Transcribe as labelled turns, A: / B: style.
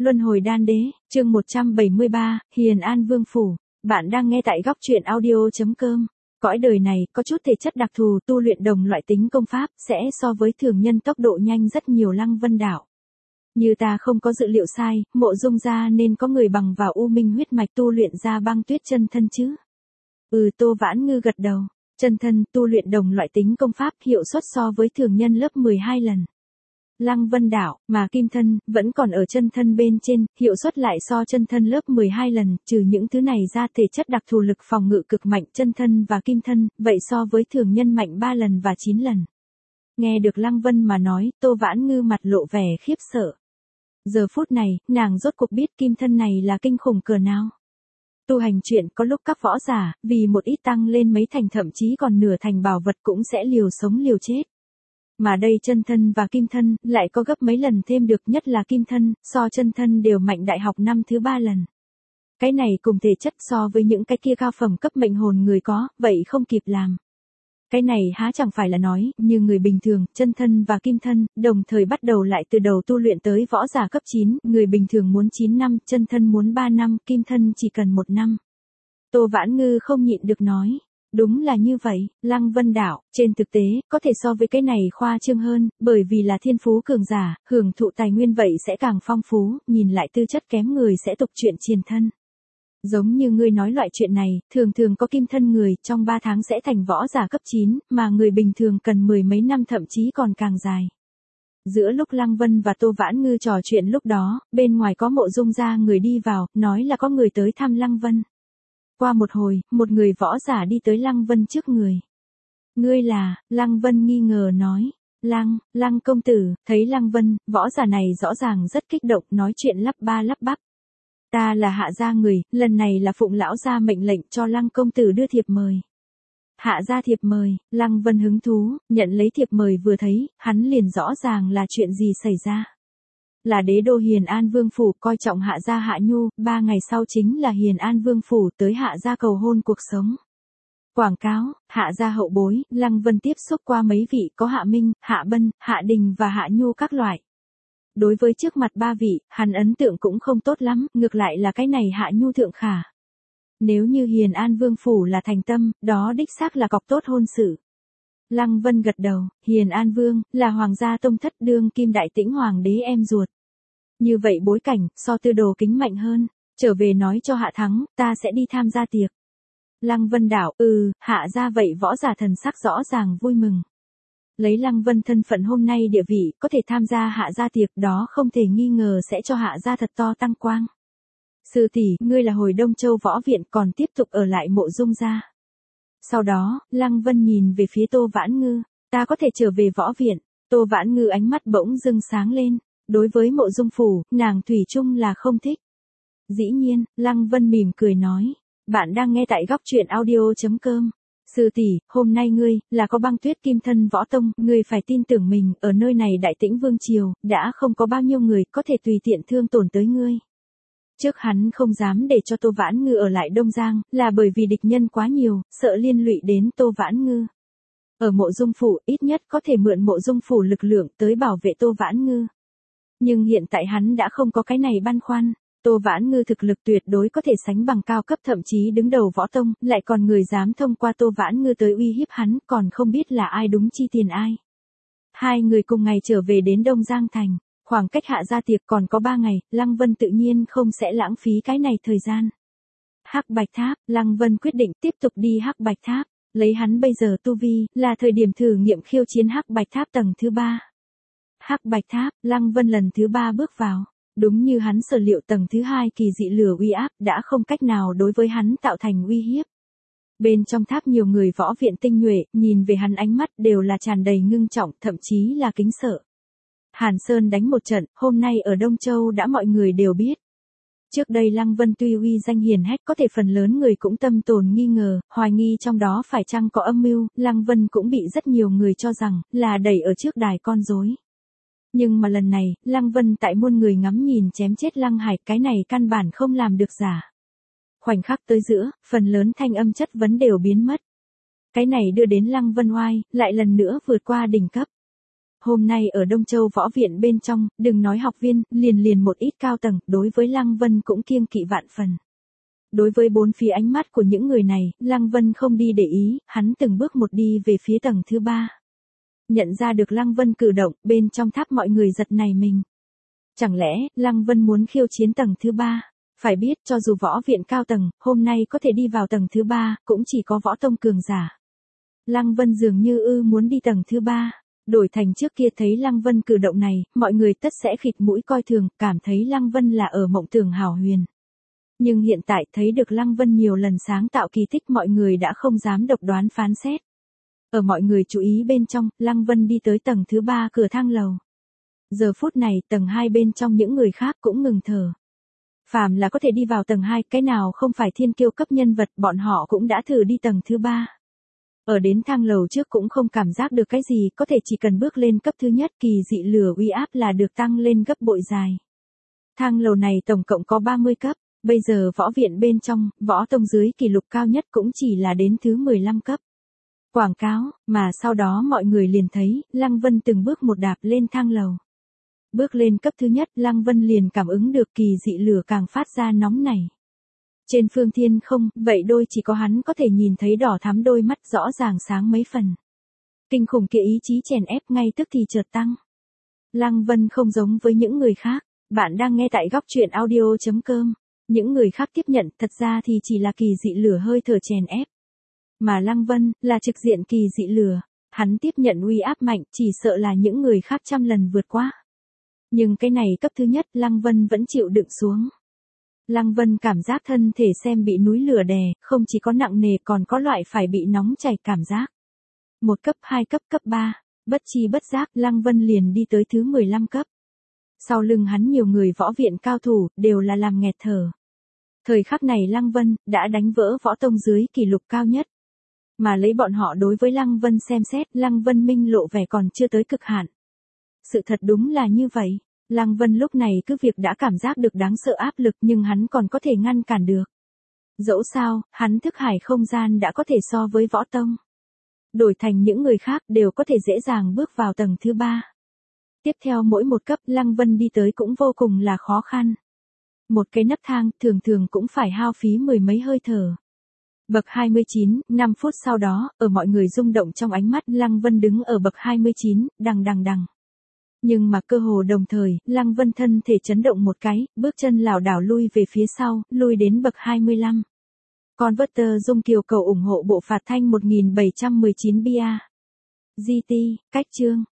A: Luân hồi đan đế, chương 173, Hiền An Vương Phủ. Bạn đang nghe tại góc truyện audio.com. Cõi đời này có chút thể chất đặc thù, tu luyện đồng loại tính công pháp sẽ so với thường nhân tốc độ nhanh rất nhiều. Lăng Vân Đảo. Như ta không có dự liệu sai, Mộ Dung gia nên có người bằng vào U Minh huyết mạch tu luyện ra băng tuyết chân thân chứ? Tô Vãn Ngư gật đầu. Chân thân tu luyện đồng loại tính công pháp hiệu suất so với thường nhân lớp 12 lần. Lăng Vân Đảo, mà kim thân, vẫn còn ở chân thân bên trên, hiệu suất lại so chân thân lớp 12 lần, trừ những thứ này ra thể chất đặc thù lực phòng ngự cực mạnh chân thân và kim thân, vậy so với thường nhân mạnh 3 lần và 9 lần. Nghe được Lăng Vân mà nói, Tô Vãn Ngư mặt lộ vẻ khiếp sợ. Giờ phút này, nàng rốt cuộc biết kim thân này là kinh khủng cỡ nào. Tu hành chuyện có lúc các võ giả, vì một ít tăng lên mấy thành thậm chí còn nửa thành bảo vật cũng sẽ liều sống liều chết. Mà đây chân thân và kim thân, lại có gấp mấy lần thêm được, nhất là kim thân, so chân thân đều mạnh đại học năm thứ 3 lần. Cái này cùng thể chất so với những cái kia cao phẩm cấp mệnh hồn người có, vậy không kịp làm. Cái này há chẳng phải là nói, như người bình thường, chân thân và kim thân, đồng thời bắt đầu lại từ đầu tu luyện tới võ giả cấp 9, người bình thường muốn 9 năm, chân thân muốn 3 năm, kim thân chỉ cần 1 năm. Tô Vãn Ngư không nhịn được nói. Đúng là như vậy, Lăng Vân Đảo, trên thực tế, có thể so với cái này khoa trương hơn, bởi vì là thiên phú cường giả, hưởng thụ tài nguyên vậy sẽ càng phong phú, nhìn lại tư chất kém người sẽ tục chuyện triền thân. Giống như ngươi nói loại chuyện này, thường thường có kim thân người, trong 3 tháng sẽ thành võ giả cấp 9, mà người bình thường cần 10 mấy năm thậm chí còn càng dài. Giữa lúc Lăng Vân và Tô Vãn Ngư trò chuyện lúc đó, bên ngoài có Mộ Dung gia người đi vào, nói là có người tới thăm Lăng Vân. Qua một hồi, một người võ giả đi tới Lăng Vân trước người. Ngươi là, Lăng Vân nghi ngờ nói. Lăng công tử, thấy Lăng Vân, võ giả này rõ ràng rất kích động, nói chuyện lắp ba lắp bắp. Ta là Hạ gia người, lần này là phụng lão gia mệnh lệnh cho Lăng công tử đưa thiệp mời. Hạ gia thiệp mời, Lăng Vân hứng thú, nhận lấy thiệp mời vừa thấy, hắn liền rõ ràng là chuyện gì xảy ra. Là đế đô Hiền An Vương Phủ coi trọng Hạ gia Hạ Nhu, 3 ngày sau chính là Hiền An Vương Phủ tới Hạ gia cầu hôn cuộc sống. Quảng cáo, Hạ gia hậu bối, Lăng Vân tiếp xúc qua mấy vị có Hạ Minh, Hạ Bân, Hạ Đình và Hạ Nhu các loại. Đối với trước mặt 3 vị, hắn ấn tượng cũng không tốt lắm, ngược lại là cái này Hạ Nhu thượng khả. Nếu như Hiền An Vương Phủ là thành tâm, đó đích xác là cọc tốt hôn sự. Lăng Vân gật đầu, Hiền An Vương, là hoàng gia tông thất đương kim đại tĩnh hoàng đế em ruột. Như vậy bối cảnh, so Tư Đồ Kính mạnh hơn, trở về nói cho Hạ thắng, ta sẽ đi tham gia tiệc. Lăng Vân Đảo, Hạ gia vậy võ giả thần sắc rõ ràng vui mừng. Lấy Lăng Vân thân phận hôm nay địa vị, có thể tham gia Hạ gia tiệc đó không thể nghi ngờ sẽ cho Hạ gia thật to tăng quang. Sư tỷ, ngươi là hồi Đông Châu võ viện còn tiếp tục ở lại Mộ Dung gia. Sau đó, Lăng Vân nhìn về phía Tô Vãn Ngư, ta có thể trở về võ viện. Tô Vãn Ngư ánh mắt bỗng dưng sáng lên, đối với Mộ Dung phủ, nàng thủy chung là không thích. Dĩ nhiên, Lăng Vân mỉm cười nói, bạn đang nghe tại góc truyện audio.com. Sư tỷ, hôm nay ngươi, là có băng tuyết kim thân võ tông, ngươi phải tin tưởng mình, ở nơi này đại tĩnh vương triều, đã không có bao nhiêu người có thể tùy tiện thương tổn tới ngươi. Trước hắn không dám để cho Tô Vãn Ngư ở lại Đông Giang, là bởi vì địch nhân quá nhiều, sợ liên lụy đến Tô Vãn Ngư. Ở Mộ Dung phủ, ít nhất có thể mượn Mộ Dung phủ lực lượng tới bảo vệ Tô Vãn Ngư. Nhưng hiện tại hắn đã không có cái này băn khoăn. Tô Vãn Ngư thực lực tuyệt đối có thể sánh bằng cao cấp thậm chí đứng đầu võ tông, lại còn người dám thông qua Tô Vãn Ngư tới uy hiếp hắn, còn không biết là ai đúng chi tiền ai. Hai người cùng ngày trở về đến Đông Giang thành. Khoảng cách Hạ gia tiệc còn có 3 ngày, Lăng Vân tự nhiên không sẽ lãng phí cái này thời gian. Hắc Bạch Tháp, Lăng Vân quyết định tiếp tục đi Hắc Bạch Tháp, lấy hắn bây giờ tu vi, là thời điểm thử nghiệm khiêu chiến Hắc Bạch Tháp tầng thứ 3. Hắc Bạch Tháp, Lăng Vân lần thứ 3 bước vào, đúng như hắn sở liệu tầng thứ 2 kỳ dị lửa uy áp đã không cách nào đối với hắn tạo thành uy hiếp. Bên trong tháp nhiều người võ viện tinh nhuệ, nhìn về hắn ánh mắt đều là tràn đầy ngưng trọng, thậm chí là kính sợ. Hàn Sơn đánh một trận, hôm nay ở Đông Châu đã mọi người đều biết. Trước đây Lăng Vân tuy uy danh hiển hách có thể phần lớn người cũng tâm tồn nghi ngờ, hoài nghi trong đó phải chăng có âm mưu, Lăng Vân cũng bị rất nhiều người cho rằng là đẩy ở trước đài con rối. Nhưng mà lần này, Lăng Vân tại muôn người ngắm nhìn chém chết Lăng Hải, cái này căn bản không làm được giả. Khoảnh khắc tới giữa, phần lớn thanh âm chất vấn đều biến mất. Cái này đưa đến Lăng Vân oai, lại lần nữa vượt qua đỉnh cấp. hôm nay ở Đông Châu Võ Viện bên trong, đừng nói học viên, liền một ít cao tầng, đối với Lăng Vân cũng kiêng kỵ vạn phần. Đối với bốn phía ánh mắt của những người này, Lăng Vân không đi để ý, hắn từng bước một đi về phía tầng thứ 3. Nhận ra được Lăng Vân cử động, bên trong tháp mọi người giật nảy mình. Chẳng lẽ, Lăng Vân muốn khiêu chiến tầng thứ 3? Phải biết, cho dù Võ Viện cao tầng, hôm nay có thể đi vào tầng thứ 3, cũng chỉ có võ tông cường giả. Lăng Vân dường như muốn đi tầng thứ 3. Đổi thành trước kia thấy Lăng Vân cử động này, mọi người tất sẽ khịt mũi coi thường, cảm thấy Lăng Vân là ở mộng tưởng hảo huyền. Nhưng hiện tại thấy được Lăng Vân nhiều lần sáng tạo kỳ tích, mọi người đã không dám độc đoán phán xét. Ở mọi người chú ý bên trong, Lăng Vân đi tới tầng thứ 3 cửa thang lầu. Giờ phút này, tầng 2 bên trong những người khác cũng ngừng thở. Phàm là có thể đi vào tầng 2, cái nào không phải thiên kiêu cấp nhân vật, bọn họ cũng đã thử đi tầng thứ 3. Ở đến thang lầu trước cũng không cảm giác được cái gì, có thể chỉ cần bước lên cấp thứ nhất, kỳ dị lửa uy áp là được tăng lên gấp bội dài. Thang lầu này tổng cộng có 30 cấp, bây giờ Võ Viện bên trong, võ tông dưới kỷ lục cao nhất cũng chỉ là đến thứ 15 cấp. Quảng cáo, mà sau đó mọi người liền thấy, Lăng Vân từng bước một đạp lên thang lầu. Bước lên cấp thứ nhất, Lăng Vân liền cảm ứng được kỳ dị lửa càng phát ra nóng nảy. Trên phương thiên không, vậy đôi chỉ có hắn có thể nhìn thấy đỏ thắm đôi mắt rõ ràng sáng mấy phần. Kinh khủng kia ý chí chèn ép ngay tức thì chợt tăng. Lăng Vân không giống với những người khác, bạn đang nghe tại góc truyện audio.com. Những người khác tiếp nhận thật ra thì chỉ là kỳ dị lửa hơi thở chèn ép. Mà Lăng Vân, là trực diện kỳ dị lửa, hắn tiếp nhận uy áp mạnh, chỉ sợ là những người khác trăm lần vượt qua. Nhưng cái này cấp thứ nhất, Lăng Vân vẫn chịu đựng xuống. Lăng Vân cảm giác thân thể xem bị núi lửa đè, không chỉ có nặng nề còn có loại phải bị nóng chảy cảm giác. Một cấp, 2 cấp, cấp 3, bất chi bất giác, Lăng Vân liền đi tới thứ 15 cấp. Sau lưng hắn nhiều người Võ Viện cao thủ, đều là làm nghẹt thở. Thời khắc này Lăng Vân, đã đánh vỡ võ tông dưới kỷ lục cao nhất. Mà lấy bọn họ đối với Lăng Vân xem xét, Lăng Vân minh lộ vẻ còn chưa tới cực hạn. Sự thật đúng là như vậy. Lăng Vân lúc này cứ việc đã cảm giác được đáng sợ áp lực nhưng hắn còn có thể ngăn cản được. Dẫu sao, hắn thức hải không gian đã có thể so với võ tông. Đổi thành những người khác đều có thể dễ dàng bước vào tầng thứ 3. Tiếp theo mỗi một cấp Lăng Vân đi tới cũng vô cùng là khó khăn. Một cái nấc thang thường cũng phải hao phí mười mấy hơi thở. Bậc 29, 5 phút sau đó, ở mọi người rung động trong ánh mắt Lăng Vân đứng ở bậc 29, đằng. Nhưng mà cơ hồ đồng thời, Lăng Vân thân thể chấn động một cái, bước chân lảo đảo lui về phía sau, lui đến bậc 25. Converter Dung Kiều cầu ủng hộ bộ phạt thanh 1719 bia. GT, cách chương.